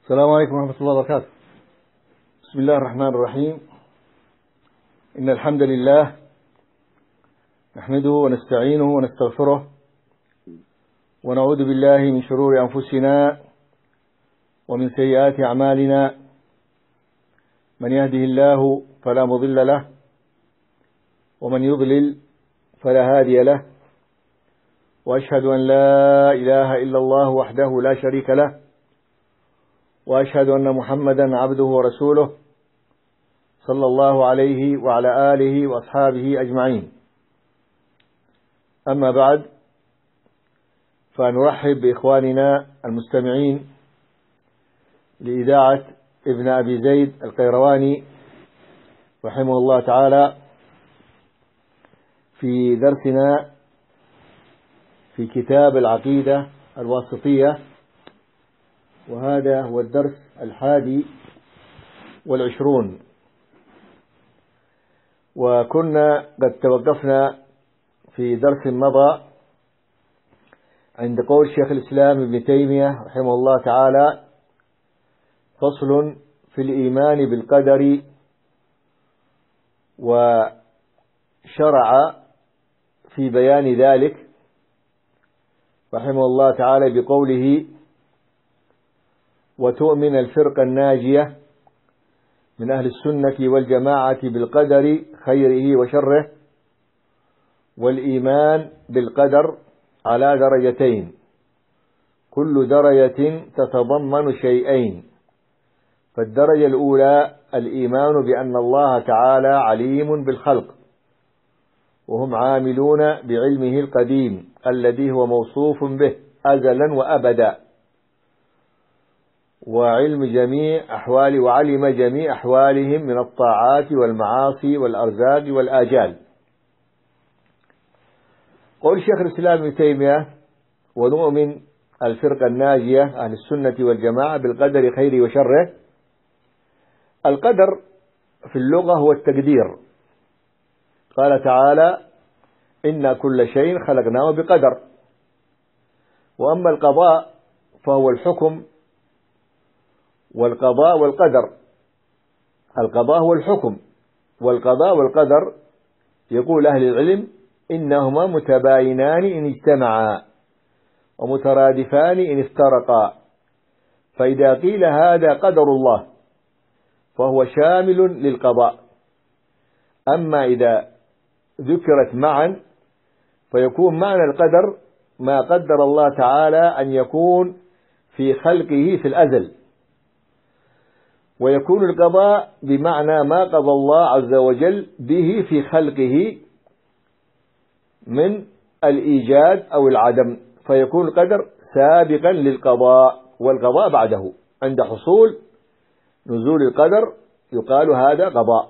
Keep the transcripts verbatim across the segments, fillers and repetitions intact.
السلام عليكم ورحمة الله وبركاته. بسم الله الرحمن الرحيم. إن الحمد لله نحمده ونستعينه ونستغفره ونعوذ بالله من شرور أنفسنا ومن سيئات أعمالنا. من يهده الله فلا مضل له ومن يضلل فلا هادي له، وأشهد أن لا إله إلا الله وحده لا شريك له، وأشهد أن محمدا عبده ورسوله صلى الله عليه وعلى آله وأصحابه أجمعين. أما بعد، فنرحب بإخواننا المستمعين لإذاعة ابن أبي زيد القيرواني رحمه الله تعالى في درسنا في كتاب العقيدة الواسطية، وهذا هو الدرس الحادي والعشرون. وكنا قد توقفنا في درس مضى عند قول شيخ الإسلام ابن تيمية رحمه الله تعالى: فصل في الإيمان بالقدر. وشرع في بيان ذلك رحمه الله تعالى بقوله: وتؤمن الفرقة الناجية من أهل السنة والجماعة بالقدر خيره وشره. والإيمان بالقدر على درجتين، كل درجة تتضمن شيئين. فالدرجة الأولى الإيمان بأن الله تعالى عليم بالخلق، وهم عاملون بعلمه القديم الذي هو موصوف به أزلا وأبدا، وعلم جميع أحوال وعلم جميع أحوالهم من الطاعات والمعاصي والأرزاق والآجال. قول شيخ الإسلام ابن تيمية: ونؤمن الفرقة الناجية أهل السنة والجماعة بالقدر خيره وشره. القدر في اللغة هو التقدير. قال تعالى: إن كل شيء خلقناه بقدر. وأما القضاء فهو الحكم، والقضاء والقدر. القضاء هو الحكم، والقضاء والقدر يقول أهل العلم إنهما متباينان إن اجتمعا، ومترادفان إن افترقا. فإذا قيل هذا قدر الله فهو شامل للقضاء. أما إذا ذكرت معا فيكون معنى القدر ما قدر الله تعالى أن يكون في خلقه في الأزل، ويكون القضاء بمعنى ما قضى الله عز وجل به في خلقه من الإيجاد أو العدم، فيكون القدر سابقا للقضاء، والقضاء بعده. عند حصول نزول القدر يقال هذا قضاء.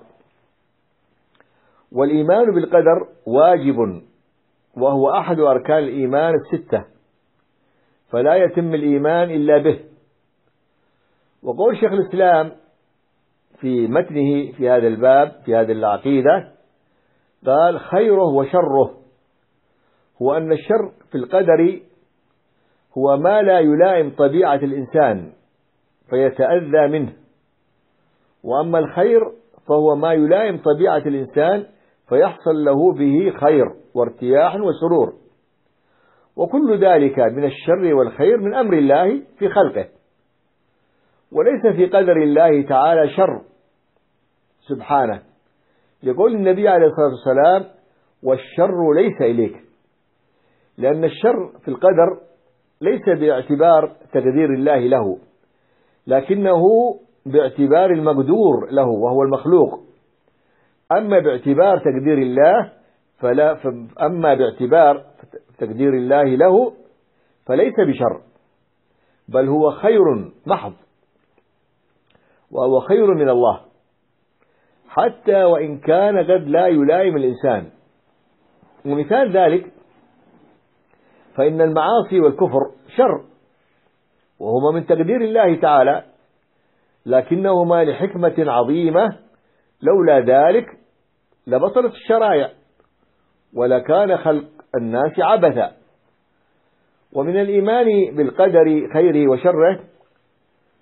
والإيمان بالقدر واجب، وهو أحد أركان الإيمان الستة، فلا يتم الإيمان إلا به. وقول شيخ الإسلام في متنه في هذا الباب في هذه العقيدة قال: خيره وشره. هو أن الشر في القدر هو ما لا يلائم طبيعة الإنسان فيتأذى منه، وأما الخير فهو ما يلائم طبيعة الإنسان فيحصل له به خير وارتياح وسرور. وكل ذلك من الشر والخير من أمر الله في خلقه، وليس في قدر الله تعالى شر سبحانه. يقول النبي عليه الصلاة والسلام: والشر ليس إليك. لأن الشر في القدر ليس باعتبار تقدير الله له، لكنه باعتبار المقدور له وهو المخلوق. أما باعتبار تقدير الله فلا أما باعتبار تقدير الله له فليس بشر، بل هو خير محض، وهو خير من الله، حتى وإن كان قد لا يلائم الإنسان. ومثال ذلك فإن المعاصي والكفر شر، وهما من تقدير الله تعالى، لكنهما لحكمة عظيمة، لولا ذلك لبطلت الشرائع ولكان خلق الناس عبثا. ومن الإيمان بالقدر خيره وشره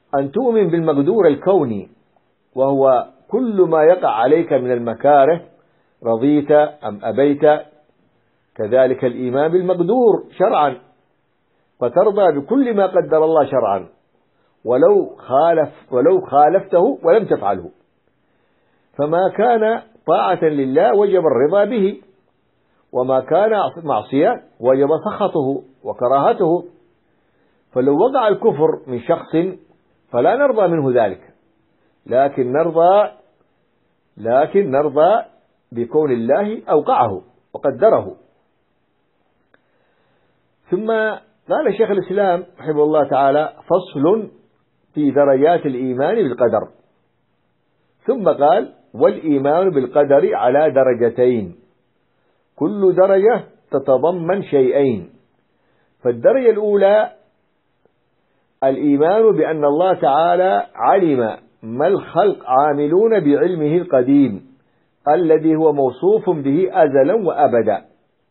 أن تؤمن بالمقدور الكوني، وهو كل ما يقع عليك من المكاره رضيت أم أبيت، كذلك الإيمان بالمقدور شرعا، فترضى بكل ما قدر الله شرعا ولو خالف ولو خالفته ولم تفعله، فما كان طاعة لله وجب الرضا به، وما كان معصية وجب سخطه وكراهته. فلو وقع الكفر من شخص فلا نرضى منه ذلك، لكن نرضى لكن نرضى بكون الله أوقعه وقدره. ثم قال شيخ الإسلام رحمه الله تعالى: فصل في درجات الإيمان بالقدر. ثم قال: والإيمان بالقدر على درجتين، كل درجة تتضمن شيئين. فالدرجة الأولى الإيمان بأن الله تعالى علم ما الخلق عاملون بعلمه القديم الذي هو موصوف به أزلا وأبدا،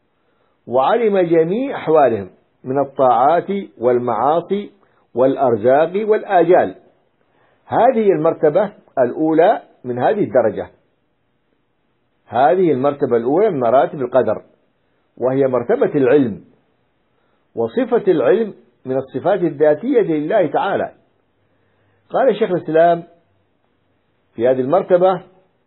وعلم جميع أحوالهم من الطاعات والمعاصي والأرزاق والآجال. هذه المرتبة الأولى من هذه الدرجة، هذه المرتبة الأولى من مراتب القدر، وهي مرتبة العلم. وصفة العلم من الصفات الذاتية لله تعالى. قال شيخ الإسلام في هذه المرتبة: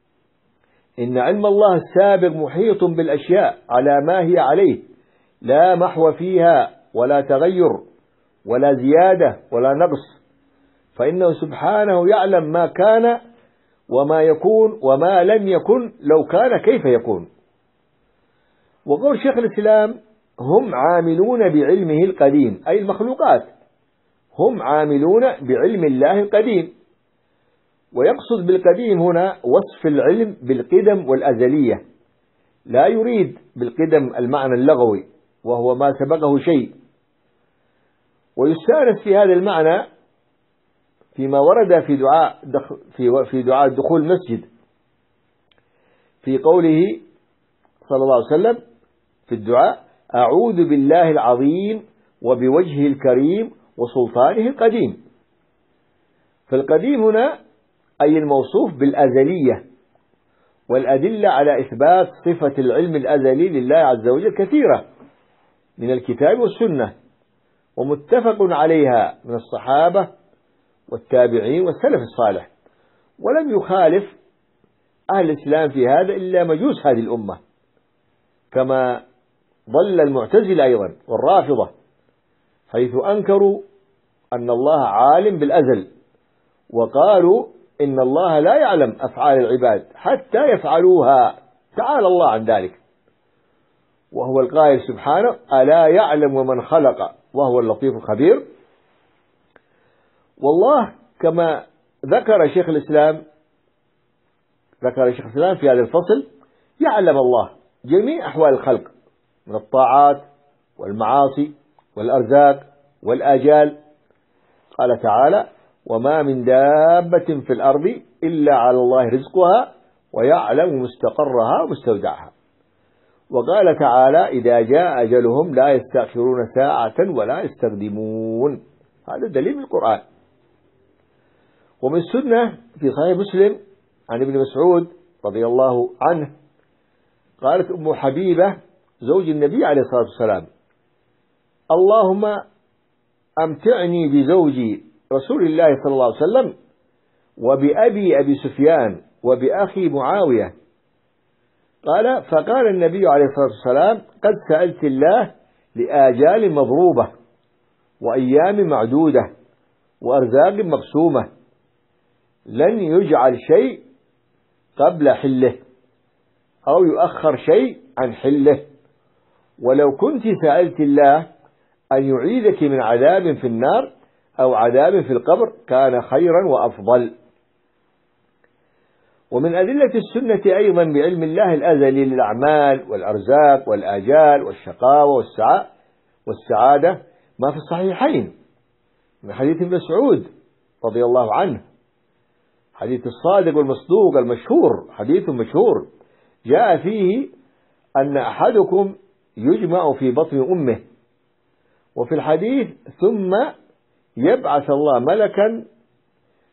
إن علم الله السابق محيط بالأشياء على ما هي عليه، لا محو فيها ولا تغير ولا زيادة ولا نقص، فإنه سبحانه يعلم ما كان وما يكون وما لم يكن لو كان كيف يكون. وقول شيخ الإسلام: هم عاملون بعلمه القديم، أي المخلوقات هم عاملون بعلم الله القديم. ويقصد بالقديم هنا وصف العلم بالقدم والأزلية، لا يريد بالقدم المعنى اللغوي وهو ما سبقه شيء. ويستأنس في هذا المعنى فيما ورد في دعاء في في دعاء دخول المسجد، في قوله صلى الله عليه وسلم في الدعاء: أعوذ بالله العظيم وبوجهه الكريم وسلطانه القديم. فالقديم هنا أي الموصوف بالأزلية، والأدلة على إثبات صفة العلم الأزلي لله عز وجل كثيرة من الكتاب والسنة، ومتفق عليها من الصحابة والتابعين والسلف الصالح. ولم يخالف أهل الإسلام في هذا إلا مجوس هذه الأمة، كما ضل المعتزلة أيضا والرافضة، حيث أنكروا أن الله عالم بالأزل، وقالوا إن الله لا يعلم أفعال العباد حتى يفعلوها، تعالى الله عن ذلك، وهو القائل سبحانه: ألا يعلم من خلق وهو اللطيف الخبير. والله كما ذكر شيخ الإسلام ذكر شيخ الإسلام في هذا الفصل: يعلم الله جميع أحوال الخلق من الطاعات والمعاصي والأرزاق والآجال. قال تعالى: وما من دابة في الأرض إلا على الله رزقها ويعلم مستقرها ومستودعها. وقال تعالى: إذا جاء أجلهم لا يستأخرون ساعة ولا يستقدمون. هذا دليل من القرآن. ومن السنة في صحيح مسلم عن ابن مسعود رضي الله عنه قالت أم حبيبة زوج النبي عليه الصلاة والسلام: اللهم أمتعني بزوجي رسول الله صلى الله عليه وسلم وبأبي أبي سفيان وبأخي معاوية. قال: فقال النبي عليه الصلاة والسلام: قد سألت الله لآجال مضروبة وأيام معدودة وأرزاق مقسومة، لن يجعل شيء قبل حله أو يؤخر شيء عن حله، ولو كنت سألت الله أن يعيذك من عذاب في النار أو عذاب في القبر كان خيرا وأفضل. ومن أدلة السنة أيضا بعلم الله الأزلي للأعمال والأرزاق والآجال والشقاوة والسعادة ما في الصحيحين من حديث ابن مسعود رضي الله عنه، حديث الصادق والمصدوق المشهور، حديث مشهور جاء فيه أن أحدكم يجمع في بطن أمه، وفي الحديث ثم يبعث الله ملكا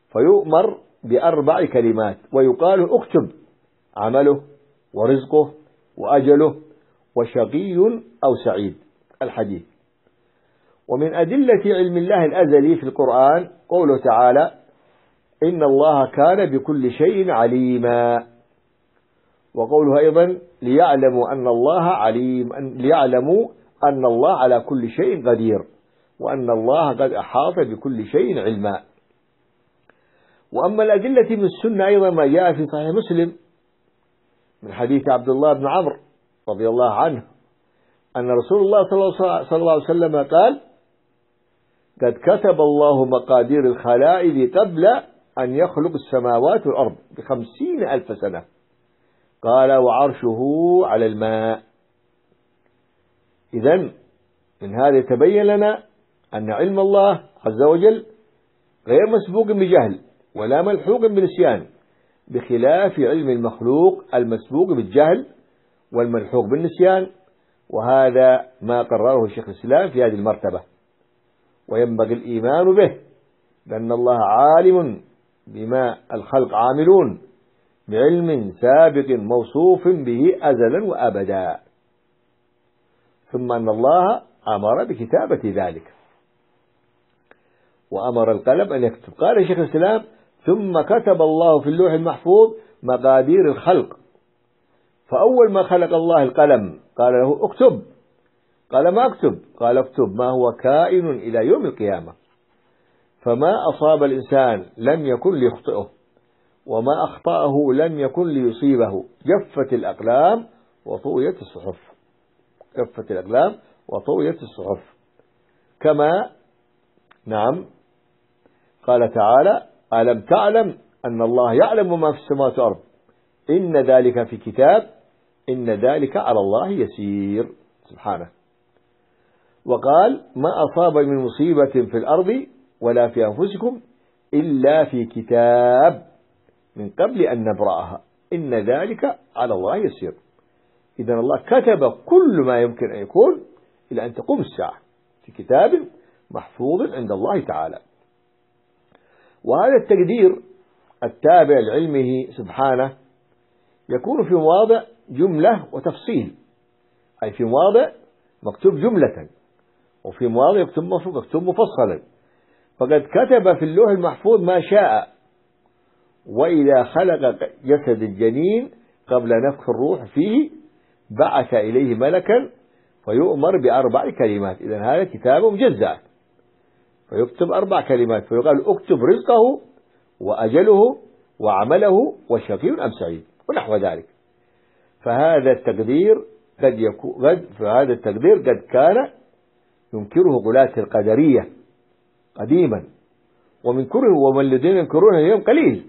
فيؤمر بأربع كلمات ويقال اكتب عمله ورزقه وأجله وشقي أو سعيد. الحديث. ومن أدلة علم الله الأزلي في القرآن قوله تعالى إن الله كان بكل شيء عليما، وقوله أيضا ليعلموا أن الله عليم، ليعلموا أن الله على كل شيء قدير وأن الله قد أحاط بكل شيء علما. وأما الأدلة من السنة أيضا ما جاء في صحيح مسلم من حديث عبد الله بن عمرو رضي الله عنه أن رسول الله صلى الله عليه وسلم قال قد كتب الله مقادير الخلائق قبل أن يخلق السماوات والأرض بخمسين ألف سنة، قال وعرشه على الماء. إذن من هذا يتبين لنا أن علم الله عز وجل غير مسبوق بجهل ولا ملحوق بنسيان، بخلاف علم المخلوق المسبوق بالجهل والملحوق بالنسيان، وهذا ما قرره شيخ الإسلام في هذه المرتبة. وينبغي الإيمان به لأن الله عالم بما الخلق عاملون بعلم سابق موصوف به أزلا وأبدا، ثم أن الله أمر بكتابة ذلك وأمر القلم أن يكتب. قال شيخ الإسلام ثم كتب الله في اللوح المحفوظ مقادير الخلق، فأول ما خلق الله القلم قال له اكتب، قال ما اكتب، قال اكتب ما هو كائن إلى يوم القيامة، فما أصاب الإنسان لم يكن ليخطئه وما أخطأه لم يكن ليصيبه، جفت الأقلام وطويت الصحف، جفت الأقلام وطويت الصحف. كما نعم قال تعالى ألم تعلم أن الله يعلم ما في السماوات والأرض إن ذلك في كتاب إن ذلك على الله يسير سبحانه. وقال ما أصاب من مصيبة في الأرض ولا في أنفسكم إلا في كتاب من قبل أن نبرأها إن ذلك على الله يسير. إذن الله كتب كل ما يمكن أن يكون إلى أن تقوم الساعة في كتاب محفوظ عند الله تعالى. وهذا التقدير التابع لعلمه سبحانه يكون في مواضع جملة وتفصيل، أي في مواضع مكتوب جملة وفي مواضع مكتوب مفصلا. فقد كتب في اللوح المحفوظ ما شاء، وإذا خلق جسد الجنين قبل نفخ الروح فيه بعث إليه ملكا فيؤمر بأربع كلمات. إذن هذا كتاب مجزأ فيكتب أربع كلمات فيقال اكتب رزقه وأجله وعمله وشقي أم سعيد ونحو ذلك. فهذا التقدير قد يكون قد فهذا التقدير قد كان ينكره غلاة القدرية قديما، ومن كره ومن الذين ينكرونه اليوم قليل.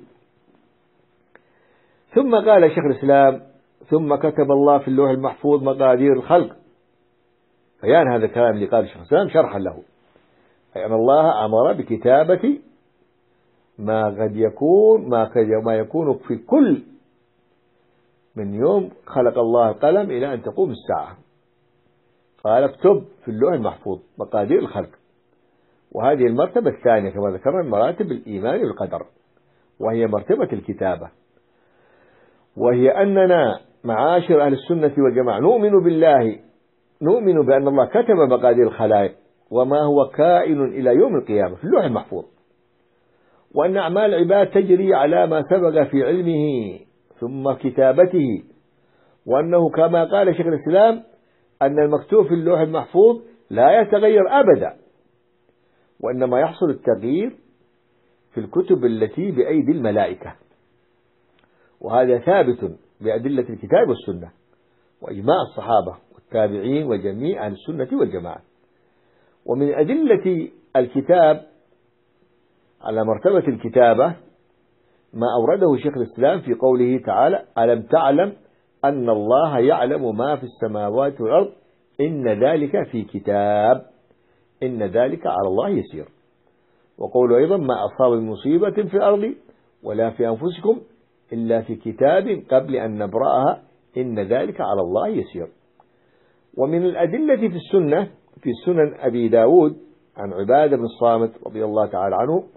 ثم قال شيخ الإسلام ثم كتب الله في اللوح المحفوظ مقادير الخلق. فيان هذا الكلام اللي قال شيخ الإسلام شرحا له، أي أن الله أمر بكتابة ما قد يكون ما قد ما يكون في كل من يوم خلق الله القلم إلى أن تقوم الساعة. قال اكتب في اللوح المحفوظ مقادير الخلق. وهذه المرتبة الثانية كما ذكرنا مراتب الإيمان بالقدر، وهي مرتبة الكتابة، وهي أننا معاشر أهل السنة والجماعة نؤمن بالله، نؤمن بأن الله كتب مقادير الخلائق وما هو كائن إلى يوم القيامة في اللوح المحفوظ، وأن أعمال العباد تجري على ما سبق في علمه ثم كتابته، وأنه كما قال شيخ الإسلام أن المكتوب في اللوح المحفوظ لا يتغير أبدا، وإنما يحصل التغيير في الكتب التي بأيدي الملائكة. وهذا ثابت بأدلة الكتاب والسنة وإجماع الصحابة والتابعين وجميع أهل السنة والجماعة. ومن أدلة الكتاب على مرتبة الكتابة ما أورده شيخ الإسلام في قوله تعالى ألم تعلم أن الله يعلم ما في السماوات والأرض إن ذلك في كتاب إن ذلك على الله يسير. وقوله أيضا ما أصاب من مصيبة في الأرض ولا في أنفسكم إلا في كتاب قبل أن نبرأها إن ذلك على الله يسير. ومن الأدلة في السنة في سنن أبي داود عن عبادة بن الصامت رضي الله تعالى عنه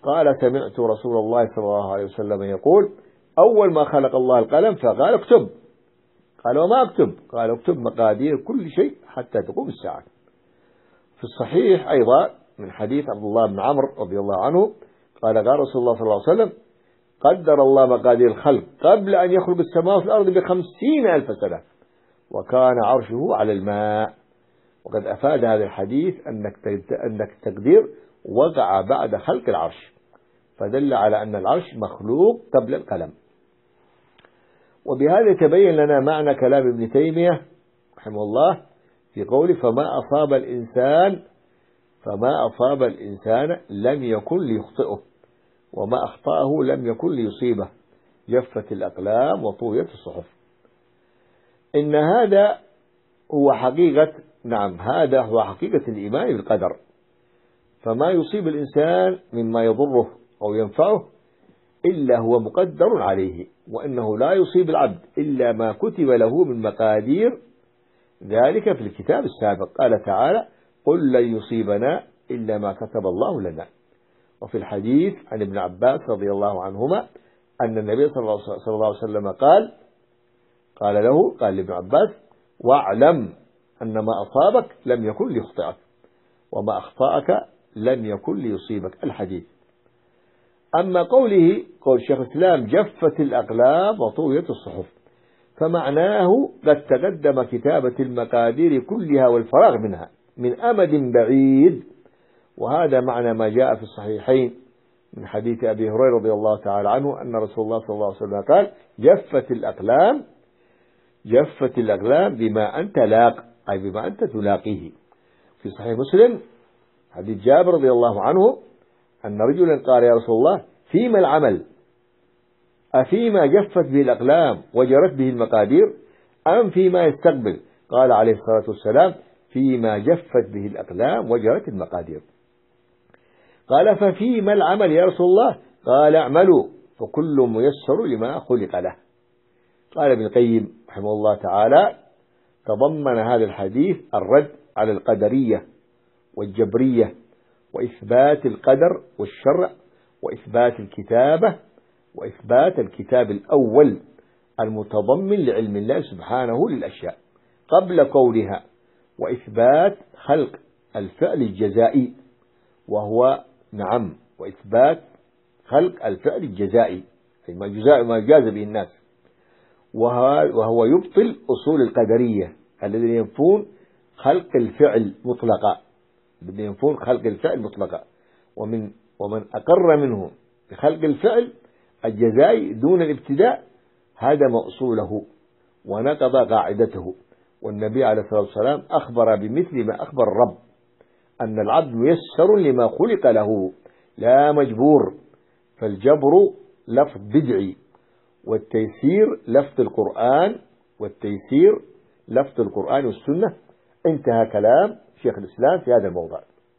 قال سمعت رسول الله صلى الله عليه وسلم يقول أول ما خلق الله القلم فقال اكتب. قال وما اكتب؟ قال اكتب مقادير كل شيء حتى تقوم الساعة. في الصحيح أيضا من حديث عبد الله بن عمرو رضي الله عنه قال قال رسول الله صلى الله عليه وسلم قدر الله مقادير الخلق قبل أن يخلق السماء والأرض بخمسين ألف سنة وكان عرشه على الماء. وقد أفاد هذا الحديث أنك أنك التقدير وقع بعد خلق العرش، فدل على أن العرش مخلوق قبل القلم. وبهذا تبين لنا معنى كلام ابن تيمية رحمه الله في قوله فما أصاب الإنسان فما أصاب الإنسان لم يكن ليخطئه وما أخطأه لم يكن ليصيبه جفت الأقلام وطويت الصحف. إن هذا هو حقيقة نعم هذا هو حقيقة الإيمان بالقدر. فما يصيب الإنسان مما يضره أو ينفعه إلا هو مقدر عليه، وأنه لا يصيب العبد إلا ما كتب له من مقادير ذلك في الكتاب السابق. قال تعالى قل لن يصيبنا إلا ما كتب الله لنا. وفي الحديث عن ابن عباس رضي الله عنهما أن النبي صلى الله عليه وسلم قال قال له قال لابن عباس واعلم أن ما أصابك لم يكن ليخطئك وما أخطأك لم يكن ليصيبك. الحديث. أما قوله قول شيخ الإسلام جفت الأقلام وطويت الصحف فمعناه قد تقدم كتابة المقادير كلها والفراغ منها من أمد بعيد. وهذا معنى ما جاء في الصحيحين من حديث أبي هريرة رضي الله تعالى عنه أن رسول الله صلى الله عليه وسلم قال جفت الأقلام جفت الأقلام بما أنت لاق أي بما أنت تلاقيه. في صحيح مسلم حديث جابر رضي الله عنه أن رجلا قال يا رسول الله فيما العمل أفيما جفت به الأقلام وجرت به المقادير أم فيما يستقبل؟ قال عليه الصلاة والسلام فيما جفت به الأقلام وجرت المقادير. قال ففيما العمل يا رسول الله؟ قال اعملوا فكل ميسر لما خلق له. قال ابن القيم رحمه الله تعالى تضمن هذا الحديث الرد على القدرية والجبرية وإثبات القدر والشرع وإثبات الكتابة وإثبات الكتاب الأول المتضمن لعلم الله سبحانه للأشياء قبل قولها وإثبات خلق الفعل الجزائي وهو نعم وإثبات خلق الفعل الجزائي ما جزاء ما جاز به الناس وهو يبطل أصول القدرية الذين ينفون خلق الفعل مطلقا الذين ينفون خلق الفعل مطلقا ومن ومن أقر منهم بخلق الفعل الجزائي دون الابتداء هدم أصوله ونقض قاعدته. والنبي عليه الصلاة والسلام أخبر بمثل ما أخبر الرب أن العبد ميسر لما خلق له لا مجبور. فالجبر لفظ بدعي والتيسير لفظ القرآن والتيسير لفظ القرآن والسنة. انتهى كلام شيخ الإسلام في هذا الموضوع.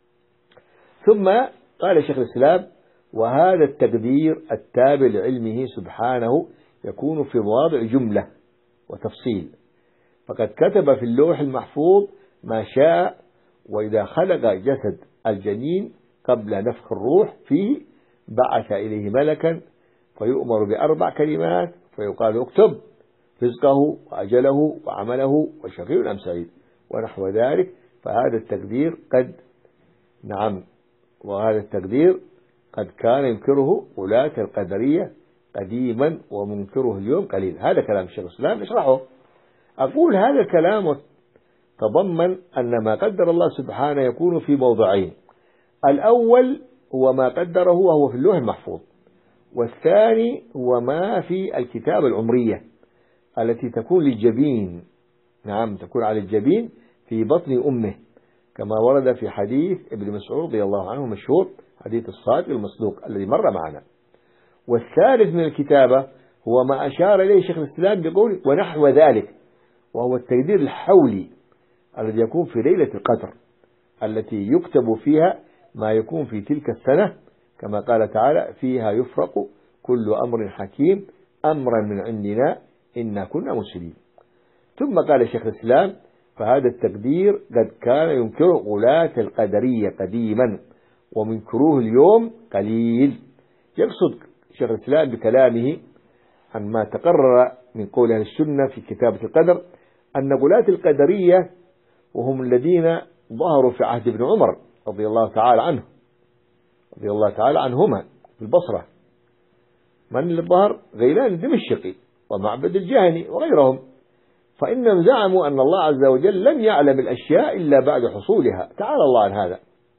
ثم قال شيخ الإسلام وهذا التقدير التابع لعلمه سبحانه يكون في مواضع جملة وتفصيل. فقد كتب في اللوح المحفوظ ما شاء وإذا خلق جسد الجنين قبل نفخ الروح فيه بعث إليه ملكا فيؤمر بأربع كلمات فيقال اكتب رزقه وأجله وعمله وشقي أم سعيد ونحو ذلك. فهذا التقدير قد نعم وهذا التقدير قد كان ينكره ولاة القدرية قديما ومنكره اليوم قليل. هذا كلام الشيخ الإسلام نشرحه. أقول هذا الكلام تضمن أن ما قدر الله سبحانه يكون في موضعين. الأول هو ما قدره وهو في اللوح المحفوظ، والثاني هو ما في الكتاب العمرية التي تكون للجبين نعم تكون على الجبين في بطن أمه كما ورد في حديث ابن مسعود رضي الله عنه مشهور حديث الصادق المصدوق الذي مر معنا. والثالث من الكتابة هو ما أشار إليه شيخ الإسلام بقوله ونحو ذلك وهو التقدير الحولي الذي يكون في ليلة القدر التي يكتب فيها ما يكون في تلك السنة كما قال تعالى فيها يفرق كل أمر حكيم أمرا من عندنا إنا كنا مسلمين. ثم قال شيخ الإسلام فهذا التقدير قد كان ينكره غلاة القدرية قديما ومنكروه اليوم قليل. يقصد شيخ الإسلام بكلامه عن ما تقرر من قول أهل السنة في كتابة القدر أن غلاة القدرية وهم الذين ظهروا في عهد ابن عمر رضي الله تعالى عنه رضي الله تعالى عنهما في البصرة، من اللي ظهر؟ غيلان الدمشقي ومعبد الجهني وغيرهم، فإنهم زعموا أن الله عز وجل لم يعلم الأشياء إلا بعد حصولها، تعالى الله عن هذا.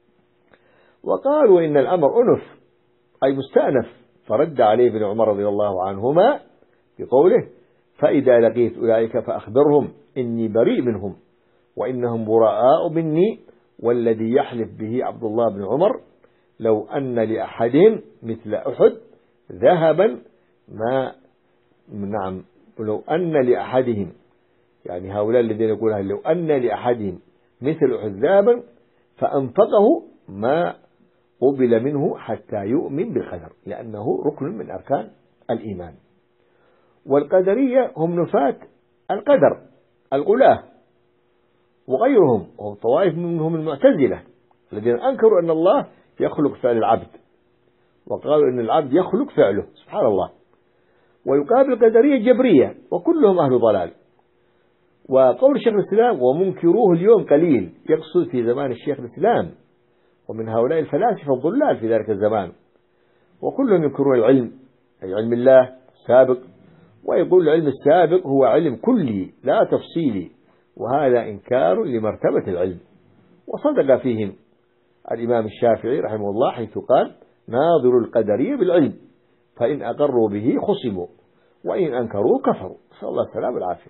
وقالوا إن الأمر أنف أي مستأنف، فرد عليه ابن عمر رضي الله عنهما بقوله: فإذا لقيت أولئك فأخبرهم إني بريء منهم وإنهم براء مني، والذي يحلف به عبد الله بن عمر لو أن لأحدهم مثل أحد ذهبا ما نعم لو أن لأحدهم، يعني هؤلاء الذين يقولون لو أن لأحدهم مثل أحد ذهبا فأنفقه ما قبل منه حتى يؤمن بالقدر، لأنه ركن من أركان الإيمان. والقدرية هم نفاة القدر الغلاة وغيرهم، وطوائف منهم المعتزلة الذين أنكروا أن الله يخلق فعل العبد، وقالوا أن العبد يخلق فعله، سبحان الله. ويقابل القدرية جبرية وكلهم أهل ضلال. وقول الشيخ الإسلام ومنكروه اليوم قليل، يقصد في زمان الشيخ الإسلام ومن هؤلاء الفلاسفة الضلال في ذلك الزمان، وكلهم ينكرون العلم أي علم الله السابق، ويقول العلم السابق هو علم كلي لا تفصيلي، وهذا إنكار لمرتبة العلم. وصدق فيهم الإمام الشافعي رحمه الله حيث قال: ناظر القدرية بالعلم فإن أقروا به خصموا وإن أنكروا كفروا، نسأل الله السلامة والعافية.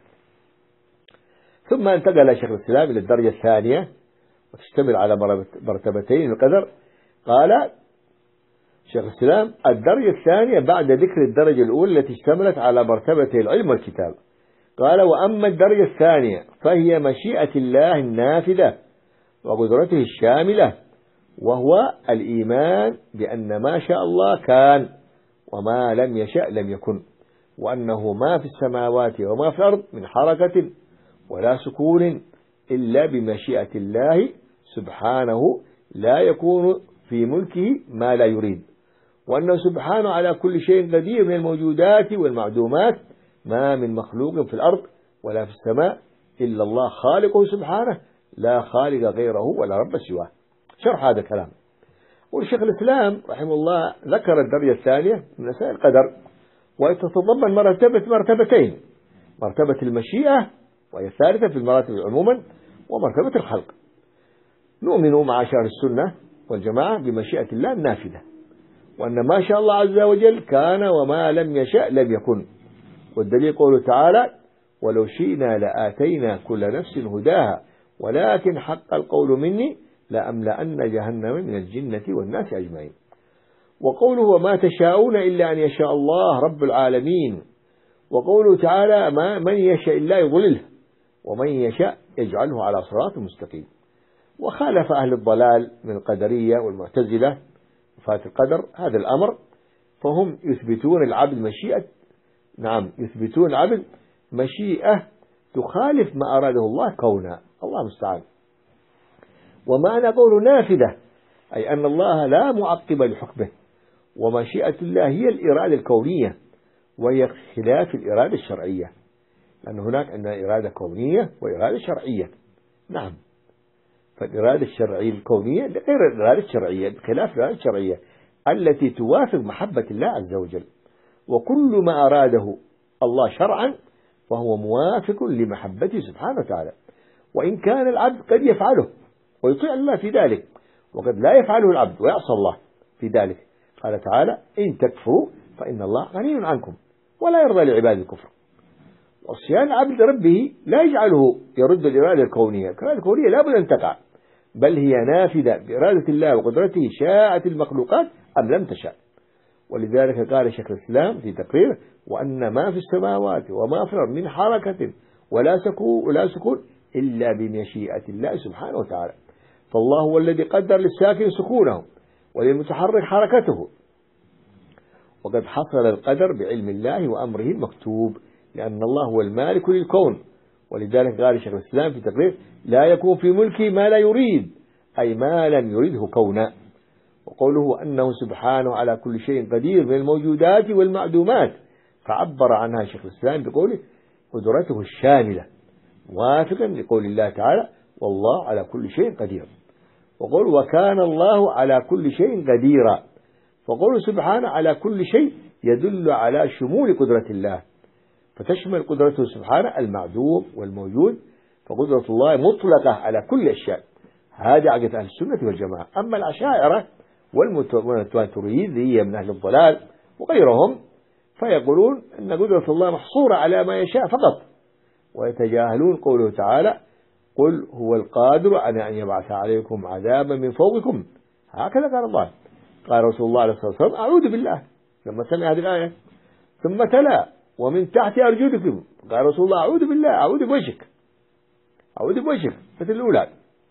ثم انتقل شيخ الإسلام إلى الدرجة الثانية وتشتمل على مرتبتين القدر. قال شيخ الإسلام: الدرجة الثانية بعد ذكر الدرجة الأولى التي اشتملت على مرتبتي العلم والكتاب. قال: وأما الدرجة الثانية فهي مشيئة الله النافذة وقدرته الشاملة، وهو الإيمان بأن ما شاء الله كان وما لم يشأ لم يكن، وأنه ما في السماوات وما في الأرض من حركة ولا سكون إلا بمشيئة الله سبحانه، لا يكون في ملكه ما لا يريد، وأنه سبحانه على كل شيء قدير من الموجودات والمعدومات، ما من مخلوق في الأرض ولا في السماء إلا الله خالقه سبحانه، لا خالق غيره ولا رب سواه. شرح هذا الكلام. والشيخ الإسلام رحمه الله ذكر الدرجة الثانية من مسائل القدر، وتتضمن مرتبة مرتبتين: مرتبة المشيئة وهي الثالثة في المراتب عموما، ومرتبة الخلق. نؤمن معاشر السنة والجماعة بمشيئة الله النافذة، وأن ما شاء الله عز وجل كان وما لم يشأ لم يكن. والدليل قوله تعالى: ولو شئنا لآتينا كل نفس هداها ولكن حق القول مني لأملأن جهنم من الجنة والناس أجمعين. وقوله: وما تشاءون إلا أن يشاء الله رب العالمين. وقوله تعالى: ما من يشاء الله يضلله ومن يشاء يجعله على صراط مستقيم. وخالف أهل الضلال من القدرية والمعتزلة وفات القدر هذا الأمر، فهم يثبتون العبد مشيئة نعم يثبتون العبد مشيئة تخالف ما أراده الله كونا، الله المستعان. ومعنى قول نافذة أي أن الله لا معقب لحكمه، ومشيئة الله هي الإرادة الكونية وهي خلاف الإرادة الشرعية، لأن هناك عندنا إرادة كونية وإرادة شرعية. نعم، فالإرادة الشرعية الكونية غير الإرادة الشرعية، بخلاف الإرادة الشرعية التي توافق محبة الله عز وجل. وكل ما أراده الله شرعا فهو موافق لمحبته سبحانه وتعالى، وإن كان العبد قد يفعله ويطيع الله في ذلك، وقد لا يفعله العبد ويعصى الله في ذلك. قال تعالى: إن تكفروا فإن الله غني عنكم ولا يرضى لعباد الكفر. وعصيان العبد ربه لا يجعله يرد الإرادة الكونية، الإرادة الكونية لا بد أن تقع، بل هي نافذة بإرادة الله وقدرته، شاءت المخلوقات أم لم تشاء. ولذلك قال شيخ الإسلام في تقريره: وأن ما في السماوات وما في الأرض من حركة ولا سكون ولا سكون إلا بمشيئة الله سبحانه وتعالى. فالله هو الذي قدر للساكن سكونه وللمتحرك حركته، وقد حصل القدر بعلم الله وأمره المكتوب، لأن الله هو المالك للكون. ولذلك قال شيخ الإسلام في تقرير: لا يكون في ملكه ما لا يريد، أي ما لم يريده كونا. وقوله أنه سبحانه على كل شيء قدير من الموجودات والمعدومات، فعبر عنها شيخ الإسلام بقوله قدرته الشاملة، موافقا لقول الله تعالى والله على كل شيء قدير. وقول وكان الله على كل شيء قديرا، فقول سبحانه على كل شيء يدل على شمول قدرة الله، فتشمل قدرته سبحانه المعدوم والموجود، فقدرة الله مطلقة على كل الأشياء. هذا عقيدة أهل السنة والجماعة. أما الأشاعرة والمتواترين هي من أهل الضلال وغيرهم فيقولون أن قدرة الله محصورة على ما يشاء فقط، ويتجاهلون قوله تعالى قل هو القادر على أن يبعث عليكم عذابا من فوقكم، هكذا قال الله. قال رسول الله عليه الصلاة والسلام أعوذ بالله لما سمع هذه الآية، ثم تلا ومن تحت أرجلكم، قال رسول الله أعوذ بالله أعوذ بوجهك أعوذ بوجهك مثل الأولى،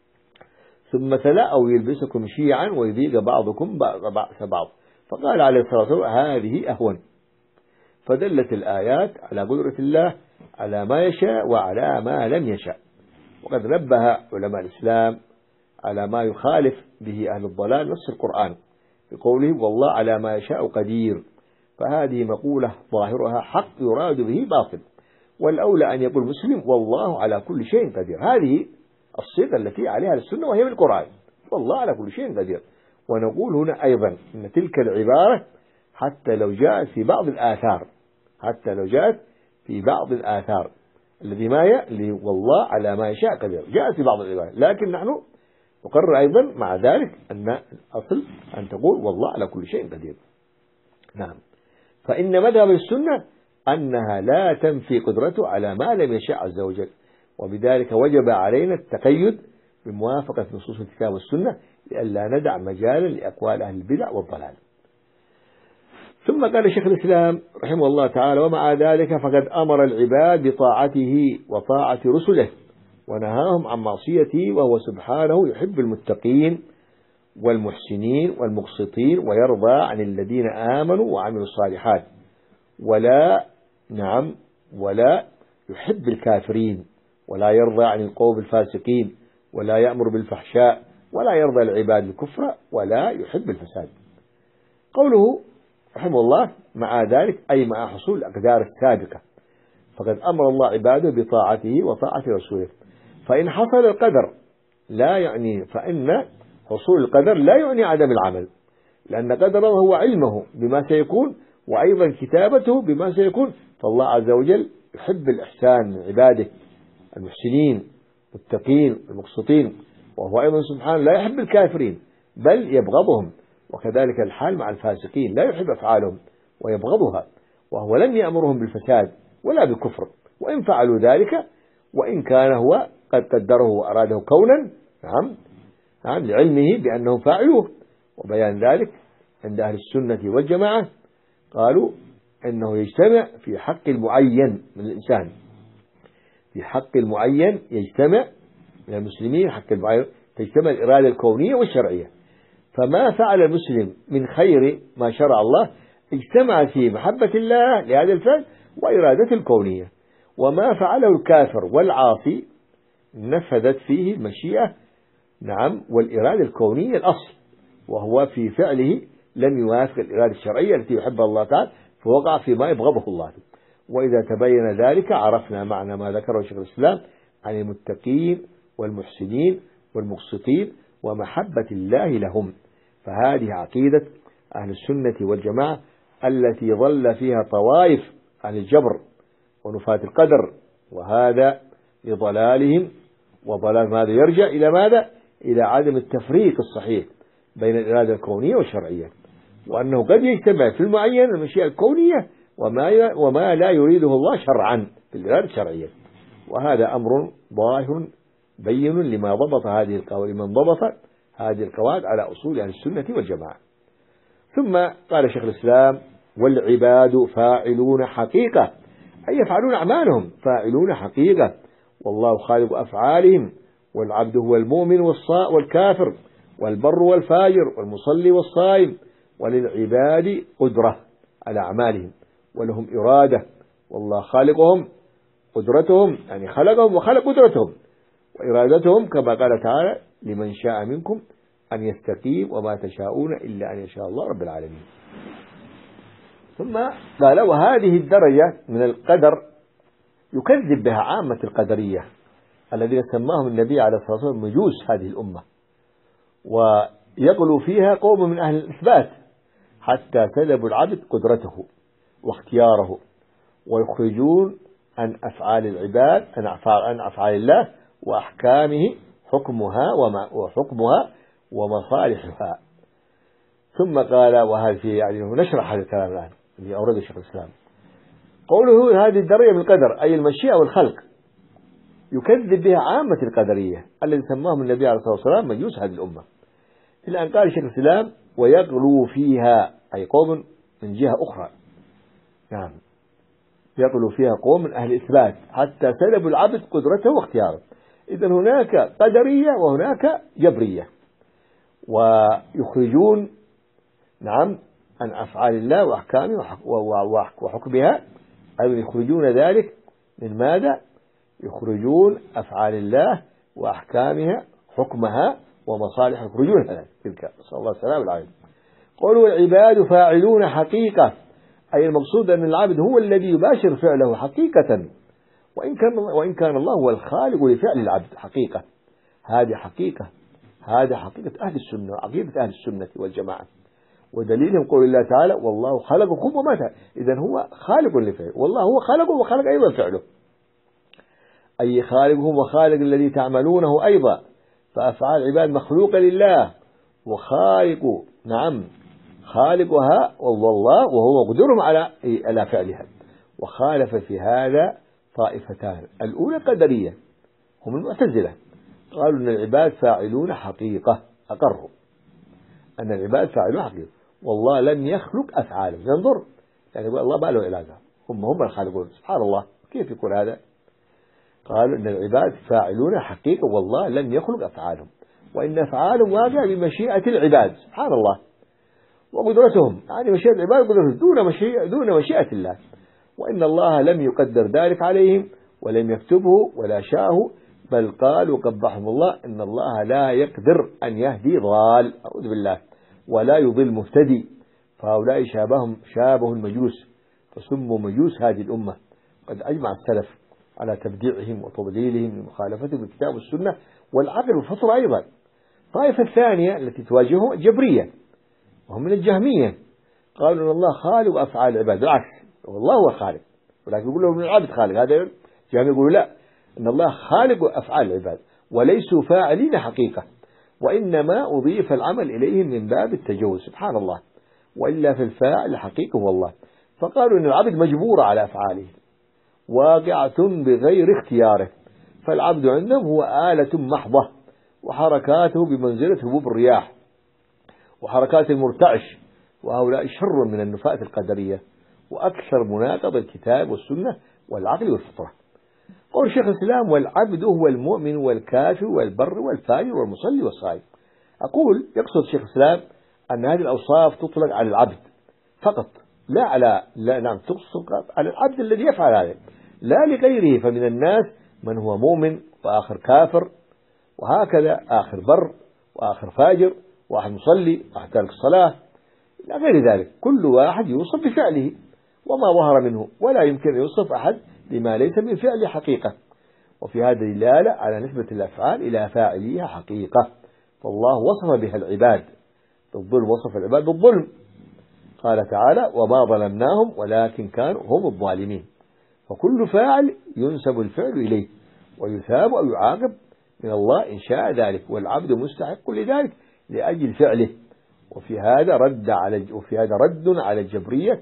ثم تلا أو يلبسكم شيعا ويذيق بعضكم بأس بعض، فقال عليه الصلاة والسلام هذه أهون. فدلت الآيات على قدرة الله على ما يشاء وعلى ما لم يشاء. وقد نبه علماء الإسلام على ما يخالف به أهل الضلال نص القرآن بقوله والله على ما يشاء قدير، فهذه مقولة ظاهرها حق يراد به باطل، والأولى أن يقول مسلم والله على كل شيء قدير. هذه الصيغة التي عليها السنة وهي من القرآن، والله على كل شيء قدير. ونقول هنا أيضا أن تلك العبارة حتى لو جاءت في بعض الآثار حتى لو جاءت في بعض الآثار الذي ما يألي والله على ما يشاء قدير جاءت في بعض العبارات، لكن نحن نقرر أيضا مع ذلك أن الأصل أن تقول والله على كل شيء قدير. نعم. فإن مذهب السنة أنها لا تنفي قدرته على ما لم يشاء عز وجل، وبذلك وجب علينا التقيد بموافقة نصوص الكتاب والسنة لئلا ندع مجالا لأقوال أهل البدع والضلال. ثم قال شيخ الإسلام رحمه الله تعالى ومع ذلك فقد أمر العباد بطاعته وطاعة رسله ونهاهم عن معصيته، وهو سبحانه يحب المتقين والمحسنين والمقسطين ويرضى عن الذين آمنوا وعملوا الصالحات، ولا نعم ولا يحب الكافرين، ولا يرضى عن القوم الفاسقين، ولا يأمر بالفحشاء، ولا يرضى العباد الكفر، ولا يحب الفساد. قوله رحمه الله مع ذلك أي مع حصول الأقدار السابقة، فقد أمر الله عباده بطاعته وطاعة رسوله. فإن حصل القدر لا يعني فإن حصول القدر لا يعني عدم العمل، لأن قدره هو علمه بما سيكون وأيضا كتابته بما سيكون، فالله عز وجل يحب الإحسان من عباده المحسنين المتقين المقسطين، وهو أيضا سبحانه لا يحب الكافرين بل يبغضهم، وكذلك الحال مع الفاسقين لا يحب أفعالهم ويبغضها، وهو لم يأمرهم بالفساد ولا بالكفر وإن فعلوا ذلك، وإن كان هو قد قدره وأراده كونا نعم نعم لعلمه بأنهم فاعلوه. وبيان ذلك عند أهل السنة والجماعة قالوا أنه يجتمع في حق المعين من الإنسان، في حق المعين يجتمع من المسلمين حق المعين تجتمع الإرادة الكونية والشرعية، فما فعل المسلم من خير ما شرع الله اجتمع في محبة الله لهذا الفعل وإرادته الكونية، وما فعله الكافر والعاصي نفذت فيه المشيئة نعم والإرادة الكونية الأصل، وهو في فعله لم يوافق الإرادة الشرعية التي يحبها الله تعالى فوقع فيما يبغضه الله. وإذا تبين ذلك عرفنا معنى ما ذكره شيخ الإسلام عن المتقين والمحسنين والمقسطين ومحبة الله لهم. فهذه عقيدة أهل السنة والجماعة التي ظل فيها طوائف عن الجبر ونفاة القدر، وهذا لضلالهم، وضلال ماذا يرجع إلى ماذا؟ إلى عدم التفريق الصحيح بين الإرادة الكونية والشرعية، وأنه قد يجتمع في المعين المشيئة الكونية وما وما لا يريده الله شرعا في الإرادة الشرعية، وهذا أمر ظاهر بين لما ضبط هذه القواعد لمن ضبط هذه القواعد على أصول أهل السنة والجماعة. ثم قال شيخ الإسلام والعباد فاعلون حقيقة، أي يفعلون أعمالهم فاعلون حقيقة، والله خالق أفعالهم، والعبد هو المؤمن والكافر والبر والفاجر والمصلي والصائم، وللعباد قدرة على أعمالهم ولهم إرادة، والله خالقهم قدرتهم يعني خلقهم وخلق قدرتهم وإرادتهم، كما قال تعالى لمن شاء منكم أن يستقيم وما تشاءون إلا أن يشاء الله رب العالمين. ثم قال وهذه الدرجة من القدر يكذب بها عامة القدرية الذين سماهم النبي عليه الصلاة والسلام مجوس هذه الأمة، ويغلو فيها قوم من أهل الإثبات حتى سلبوا العبد قدرته واختياره، ويخرجون عن أفعال العباد عن أفعال الله وأحكامه حكمها وحكمها ومصالحها. ثم قال وهذه يعني نشرح هذا الكلام الآن اللي أورده شيخ الإسلام. قوله هذه الدرجة من القدر أي المشيئة والخلق يكذب بها عامة القدرية الذي سماهم النبي عليه الصلاة والسلام مجوس هذه الأمة، إلا أن قال شيخ الإسلام ويغلو فيها أي قوم من جهة أخرى. نعم، يغلو فيها قوم من أهل الإثبات حتى سلبوا العبد قدرته واختياره. إذن هناك قدرية وهناك جبرية، ويخرجون نعم عن أفعال الله وأحكامه وحكمها، أي يخرجون ذلك من ماذا؟ يخرجون أفعال الله وأحكامها حكمها ومصالح، يخرجون هذا تلك، صلى الله عليه وسلم. قولوا العباد فاعلون حقيقة أي المقصود أن العبد هو الذي يباشر فعله حقيقة، وإن كان وإن كان الله هو الخالق لفعل العبد حقيقة. هذه حقيقة، هذا حقيقة أهل السنة وعقيدة أهل السنة والجماعة، ودليلهم قول الله تعالى والله خلقكم وما تعملون. إذن هو خالق لفعله، والله هو خلقه وخلق أيضا فعله، أي خالقهم وخالق الذي تعملونه أيضا. فأفعال العباد مخلوقة لله وخالق نعم خالقها والله وهو قدرهم على على فعلها. وخالف في هذا طائفتان، الأولى قدرية هم المعتزلة، قالوا أن العباد فاعلون حقيقة، أقروا أن العباد فاعلون حقيقة والله لم يخلق أفعالهم. ينظر يعني الله ما له علاقة، هم هم الخالقون. سبحان الله، كيف يكون هذا؟ قالوا أن العباد فاعلون حقيقة والله لم يخلق أفعالهم، وإن أفعالهم واقع بمشيئة العباد. سبحان الله، وقدرتهم يعني مشيئة العباد قدرتهم دون مشيئة دون مشيئة الله، وإن الله لم يقدر ذلك عليهم ولم يكتبه ولا شاءه، بل قالوا قبحهم الله إن الله لا يقدر أن يهدي ضال، أعوذ بالله، ولا يضل مهتدي. فهؤلاء شابهم شابه المجوس فسموا مجوس هذه الأمة. قد أجمع السلف على تبديعهم وتضليلهم لمخالفتهم بالكتاب والسنة والعقل والفطر أيضا. الطائفة الثانية التي تواجههم جبرية وهم من الجهمية، قالوا أن الله خالق أفعال العباد، بالعكس والله هو خالق، ولكن يقولوا من العبد خالق. هذا الجهمية يقولوا لا، أن الله خالق أفعال العباد وليسوا فاعلين حقيقة، وإنما أضيف العمل إليهم من باب التجوز. سبحان الله، وإلا في الفاعل حقيقة هو الله. فقالوا أن العبد مجبور على أفعاله واقعة بغير اختياره، فالعبد عندهم هو آلة محضة، وحركاته بمنزلة هبوب الرياح وحركات المرتعش. وهؤلاء شر من النفاة القدرية وأكثر مناقض الكتاب والسنة والعقل والفطرة. قول شيخ الإسلام والعبد هو المؤمن والكافر والبر والفاجر والمصلي والصائم. أقول يقصد شيخ الإسلام أن هذه الأوصاف تطلق على العبد فقط، لا على لا نعم تطلق على العبد الذي يفعل هذا، لا لغيره. فمن الناس من هو مؤمن وآخر كافر، وهكذا آخر بر وآخر فاجر، واحد مصلي واحد تارك الصلاة إلى غير ذلك. كل واحد يوصف بفعله وما ظهر منه، ولا يمكن أن يوصف أحد بما ليس من فعل حقيقة. وفي هذا دلالة على نسبة الأفعال إلى فاعليها حقيقة، فالله وصف بها العباد بالظلم، وصف العباد بالظلم. قال تعالى وما ظلمناهم ولكن كانوا هم الظالمين. فكل فاعل ينسب الفعل إليه ويثاب أو يعاقب من الله إن شاء ذلك، والعبد مستحق لذلك لأجل فعله. وفي هذا رد على وفي هذا رد على الجبرية.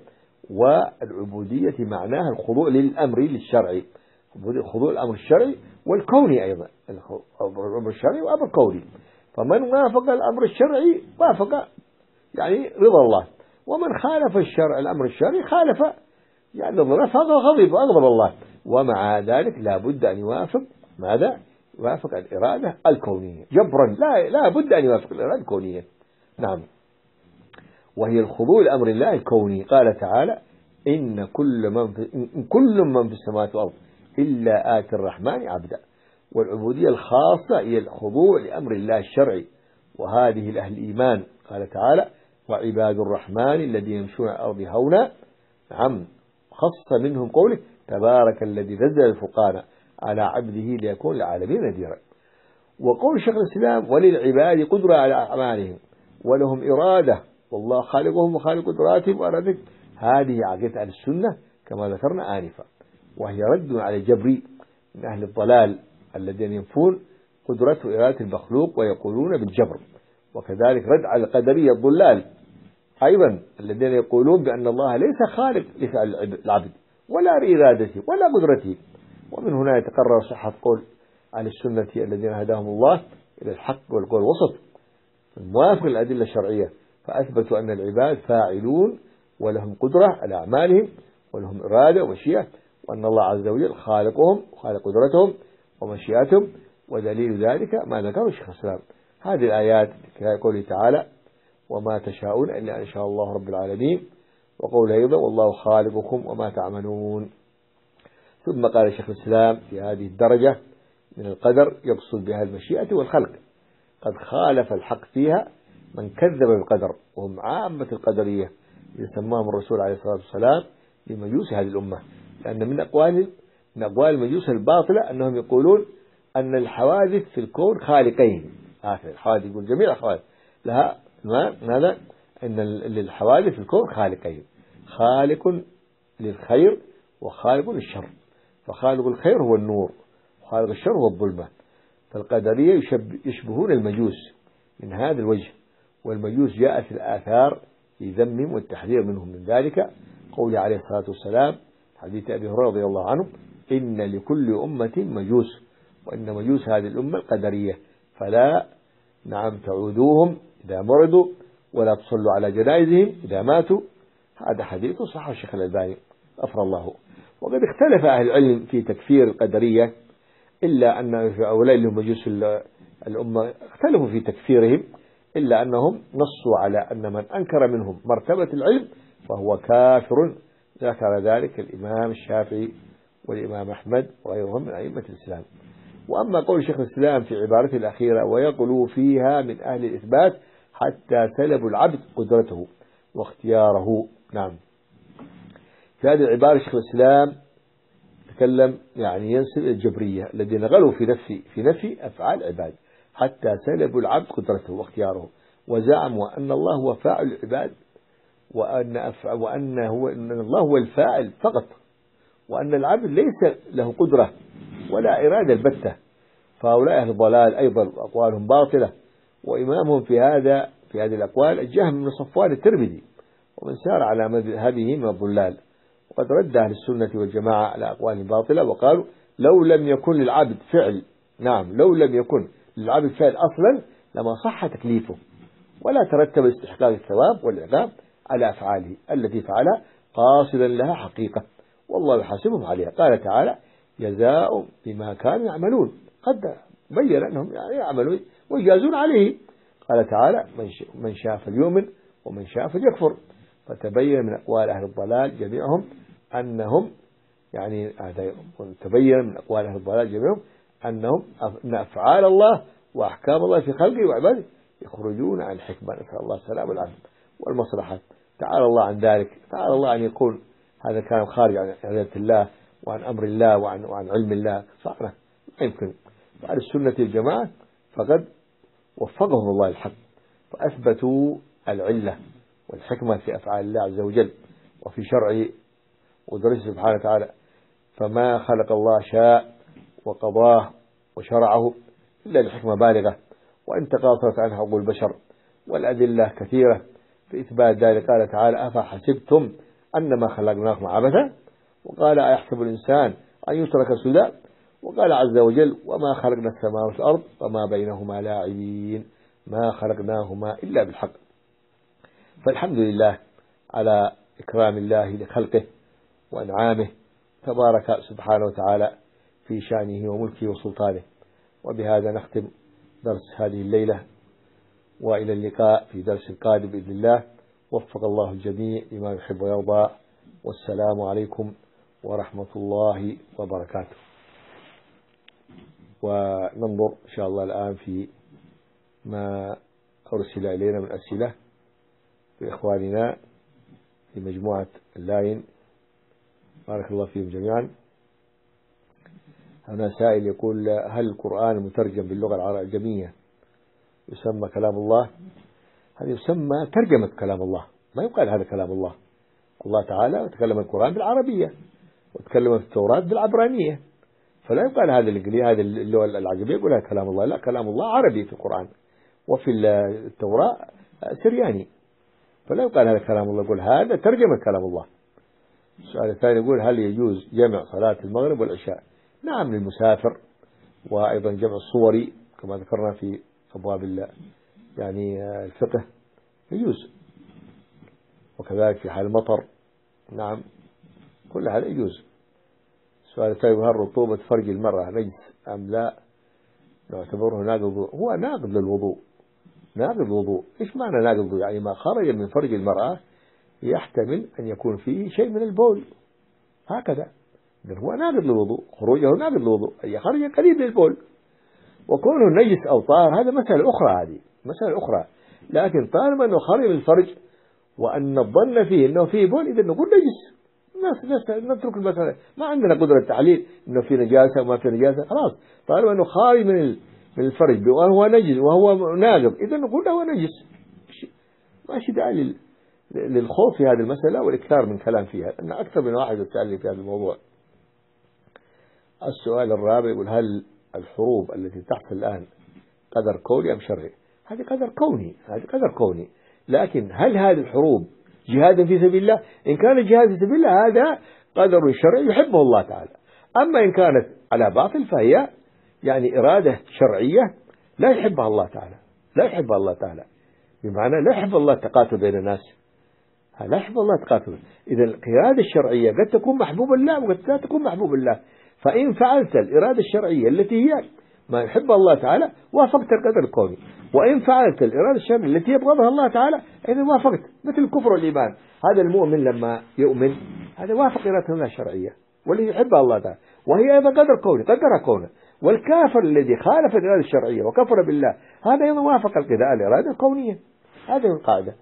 والعبودية معناها الخضوع للأمر للشرعي، خضوع الأمر الشرعي والكوني أيضا، الأمر الشرعي وأمر كوني. فمن وافق الأمر الشرعي وافق يعني رضا الله، ومن خالف الشرع الأمر الشرعي خالف يعني غضب وأغضب الله. ومع ذلك لا بد أن يوافق ماذا؟ يوافق الإرادة الكونية جبرا، لا لا بد أن يوافق الإرادة الكونية. نعم، وهي الخضوع لأمر الله الكوني. قال تعالى إن كل من في إن كل من في السماوات والأرض إلا آتي الرحمن عبدا. والعبودية الخاصة هي الخضوع لأمر الله الشرعي وهذه الأهل الإيمان. قال تعالى وعباد الرحمن الذين يمشون على الأرض هونا. نعم، خص منهم قوله تبارك الذي نزل الفرقان على عبده ليكون للعالمين نذيرا. وقول شيخ الإسلام وللعباد قدرة على أعمالهم ولهم إرادة والله خالقهم وخالق قدراتهم وإرادتهم، هذه عقيدة أهل السنة كما ذكرنا آنفا، وهي رد على الجبري من أهل الضلال الذين ينفون قدرة وإرادة المخلوق ويقولون بالجبر، وكذلك رد على القدرية الضلال أيضا الذين يقولون بأن الله ليس خالق لفعل العبد ولا لإرادته ولا قدرته. ومن هنا يتقرر صحة قول أهل السنة الذين هداهم الله إلى الحق والقول الوسط الموافق للأدلة الشرعية، فأثبتوا أن العباد فاعلون ولهم قدرة على أعمالهم ولهم إرادة ومشيئة، وأن الله عز وجل خالقهم وخالق قدرتهم ومشيئتهم، ودليل ذلك ما ذكره الشيخ الإسلام هذه الآيات كقوله تعالى وما تشاءون إلا أن شاء الله رب العالمين، وقوله أيضا والله خالقكم وما تعملون. ثم قال الشيخ الإسلام في هذه الدرجة من القدر يقصد بها المشيئة والخلق، قد خالف الحق فيها من كذب بالقدر، وهم عامة القدرية يسماهم الرسول عليه الصلاة والسلام لمجوس هذه الأمة، لأن من أقوال من أقوال المجوس الباطلة أنهم يقولون أن الحوادث في الكون خالقين. آخر الحوادث يقول جميع الحوادث لها ماذا؟ أن للحوادث في الكون خالقين، خالق للخير وخالق للشر، فخالق الخير هو النور وخالق الشر هو الظلمة. فالقدرية يشبهون المجوس من هذا الوجه، والمجوس جاءت الآثار في ذمهم والتحذير منهم، من ذلك قول عليه الصلاة والسلام حديث أبي هريرة رضي الله عنه إن لكل أمة مجوس، وإن مجوس هذه الأمة القدرية، فلا نعم تعودوهم إذا مرضوا ولا تصلوا على جنائزهم إذا ماتوا. هذا حديث صححه الشيخ الألباني غفر الله. وقد اختلف أهل العلم في تكفير القدرية، إلا أن في هؤلاء اللي هم مجوس الأمة اختلفوا في تكفيرهم، إلا أنهم نصوا على أن من أنكر منهم مرتبة العلم فهو كافر، ذكر ذلك الإمام الشافعي والإمام أحمد وغيرهم من أئمة الإسلام. وأما قول شيخ الإسلام في عبارته الأخيرة ويقولوا فيها من أهل الإثبات حتى سلبوا العبد قدرته واختياره. نعم، في هذه العبارة شيخ الإسلام تكلم يعني ينسب الجبرية الذين غلوا في نفي في نفي أفعال العباد حتى سلبوا العبد قدرته واختياره، وزعموا أن الله هو فاعل العباد، وأن وأن هو أن الله هو الفاعل فقط، وأن العبد ليس له قدرة ولا إرادة البتة. فهؤلاء أهل الضلال أيضا أقوالهم باطلة، وإمامهم في هذا في هذه الأقوال الجهم بن صفوان الترمذي، ومن سار على مذهبه من الضلال. وقد رد أهل السنة والجماعة على أقوال باطلة وقالوا لو لم يكن للعبد فعل، نعم لو لم يكن للعبد فعل أصلا لما صح تكليفه ولا ترتب استحقاق الثواب والعقاب على أفعاله التي فعلها قاصدا لها حقيقة، والله يحاسبهم عليها. قال تعالى جزاء بما كانوا يعملون، قد بين أنهم يعني يعملون ويجازون عليه. قال تعالى من شاء فليؤمن ومن شاء فليكفر. فتبين من أقوال أهل الضلال جميعهم أنهم يعني تبين من أقوال أهل الضلال جميعهم أنهم أن أفعال الله وأحكام الله في خلقه وعباده يخرجون عن الحكمة، نسأل الله السلام والعافية والمصلحة. تعالى الله عن ذلك، تعالى الله أن يكون هذا كلام خارج عن عبادة الله وعن أمر الله وعن, وعن علم الله، صعبة لا يمكن. وعلى السنة الجماعة فقد وفقهم الله الحق، فأثبتوا العلة والحكمة في أفعال الله عز وجل وفي شرعه ودرسه سبحانه وتعالى. فما خلق الله شاء وقضاه وشرعه إلا الحكمة بالغة، وإن تقاصرت عنها عقول البشر، والأدلة كثيرة في إثبات ذلك. قال تعالى أفحسبتم أنما خلقناكم عبثا، وقال أيحسب الإنسان أن يترك سدى، وقال عز وجل وما خلقنا السماوات والأرض وما بينهما لاعبين ما خلقناهما إلا بالحق. فالحمد لله على إكرام الله لخلقه وأنعامه، تبارك سبحانه وتعالى في شأنه وملكه وسلطانه. وبهذا نختم درس هذه الليلة، وإلى اللقاء في درس قادم بإذن الله. وفق الله الجميع لما يحب ويرضى، والسلام عليكم ورحمة الله وبركاته. وننظر إن شاء الله الآن في ما أرسل إلينا من أسئلة لإخواننا في مجموعة اللاين، بارك الله فيهم جميعا. هنا سائل يقول: هل القرآن المترجم باللغة العربية يسمى كلام الله؟ هذا يسمى ترجمة كلام الله، ما يقال هذا كلام الله. الله تعالى تكلم القرآن بالعربية وتكلم في التوراة بالعبرانية، فلا يقال هذا الإنجليزي هذا اللغة العجمية يقول هذا كلام الله. لا، كلام الله عربي في القرآن، وفي التوراة سرياني، فلا يقال هذا كلام الله، يقول هذا ترجمة كلام الله. السؤال الثاني يقول: هل يجوز جمع صلاة المغرب والعشاء؟ نعم، للمسافر، وأيضا جمع الصوري كما ذكرنا في أبواب يعني الفقه يجوز، وكذلك في حال المطر. نعم، كل هذا يجوز. السؤال الثاني: هل رطوبة فرج المرأة نجس أم لا نعتبره ناقض الوضوء؟ هو ناقض للوضوء، ناقض الوضوء. إيش معنى ناقض الوضوء؟ يعني ما خرج من فرج المرأة يحتمل أن يكون فيه شيء من البول، هكذا هو ناقض للوضوء، خروجه ناقض للوضوء، أي خرج قريب للبول. وكونه نجس أو طاهر هذا مسألة أخرى، هذه مسألة أخرى. لكن طالما أنه خرج من الفرج وأن الظن فيه أنه فيه بول، إذا نقول نجس. الناس نترك المسألة، ما عندنا قدرة تحليل أنه في نجاسة وما في نجاسة، خلاص طالما أنه خارج من من الفرج وهو نجس وهو ناقض، إذا نقول هو نجس. ماشي داعي للخوف في هذه المسألة والإكثار من كلام فيها، أن أكثر من واحد يتعلم في هذا الموضوع. السؤال الرابع يقول: هل الحروب التي تحصل الآن قدر كوني أم شرعي؟ هذه قدر كوني، هذه قدر كوني. لكن هل هذه الحروب جهاد في سبيل الله؟ إن كان جهاد في سبيل الله هذا قدر شرعي يحبه الله تعالى. أما إن كانت على باطل فهي يعني إرادة شرعية لا يحبها الله تعالى، لا يحبها الله تعالى، بمعنى لا يحب الله التقاتل بين الناس، لا يحب الله التقاتل. إذا الإرادة الشرعية قد تكون محبوب الله وقد لا تكون محبوب الله، فإن فعلت الإرادة الشرعية التي هي ما يحب الله تعالى وافقت القدر الكوني، وإن فعلت الإرادة الشرعية التي يبغضها الله تعالى إذا وافقت، مثل الكفر والإيمان. هذا المؤمن لما يؤمن هذا وافق إرادة الله الشرعية والذي يحبها الله تعالى، وهي أيضا قدر كوني، قدرها كونه. والكافر الذي خالف الإرادة الشرعية وكفر بالله هذا أيضا وافق الإرادة الكونية. هذه القاعدة.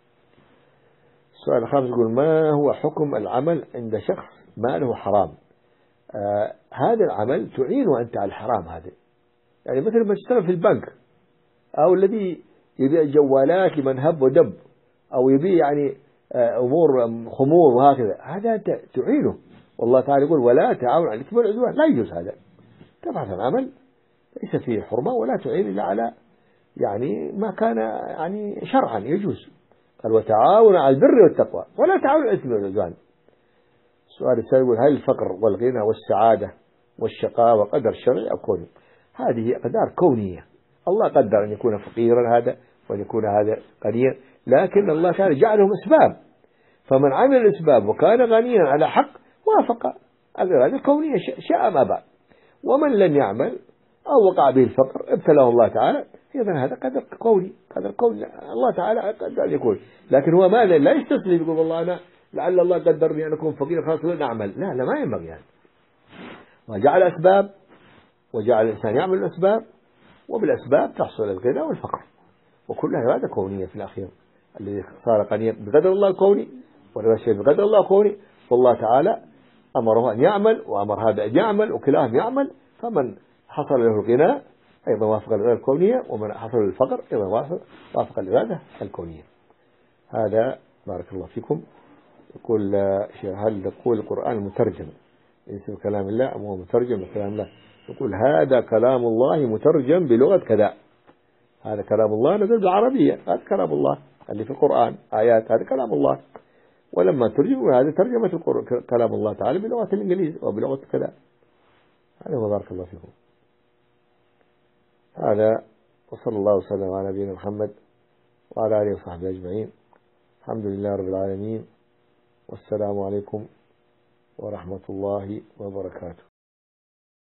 السؤال الخامس يقول: ما هو حكم العمل عند شخص ماله حرام؟ آه هذا العمل تعينه أنت على الحرام. هذا يعني مثل ما تشتغل في البنك، أو الذي يبيع جوالات لمن هب ودب، أو يبيع يعني آه أمور خمور وهكذا، هذا أنت تعينه. والله تعالى يقول: ولا تعاون على الإثم والعدوان. لا يجوز هذا. طبعا العمل ليس فيه حرمة، ولا تعين إلا على يعني ما كان يعني شرعا يجوز. قال: وتعاون على البر والتقوى ولا تعاون على الإثم والعدوان. السؤال الثاني يقول: هل الفقر والغنى والسعادة والشقاوة قدر شرعي أو كوني؟ هذه أقدار كونية. الله قدر أن يكون فقيرا هذا وأن يكون هذا غنيا، لكن الله تعالى جعلهم أسباب، فمن عمل الأسباب وكان غنيا على حق وافق الإرادة الكونية شاء ما باع. ومن لم يعمل أو وقع به الفقر ابتلاه الله تعالى، إذن هذا قدر كوني، قدر كوني الله تعالى قدر أن يكون. لكن هو ماذا؟ لا يستسلم يقول والله أنا لعل الله قدرني أن أكون فقير خلاص نعمل. لا لا، ما ينبغي يعني. وجعل أسباب، وجعل الإنسان يعمل الأسباب، وبالأسباب تحصل الغنى والفقر، وكلها إرادة كونية في الأخير. الذي صار غنيا بقدر الله الكوني، والرشيد بقدر الله الكوني، والله تعالى أمره أن يعمل وأمر هذا أن يعمل، وكلاهم يعمل. فمن حصل له الغنى أيضا وافق الإرادة الكونية، ومن حصل له الفقر أيضا وافق, وافق الإرادة الكونية. هذا بارك الله فيكم. يقول: هل نقول القرآن مترجم ليس بكلام الله أم هو مترجم بكلام الله؟ يقول: هذا كلام الله مترجم بلغة كذا. هذا كلام الله نزل بالعربية، هذا كلام الله اللي في القرآن آيات، هذا كلام الله. ولما ترجم هذا ترجمة كلام الله تعالى بلغة الإنجليز أو بلغة كذا. هذا هو بارك الله فيكم. هذا وصلى الله وسلم على نبينا محمد وعلى آله وصحبه أجمعين. الحمد لله رب العالمين، والسلام عليكم ورحمة الله وبركاته.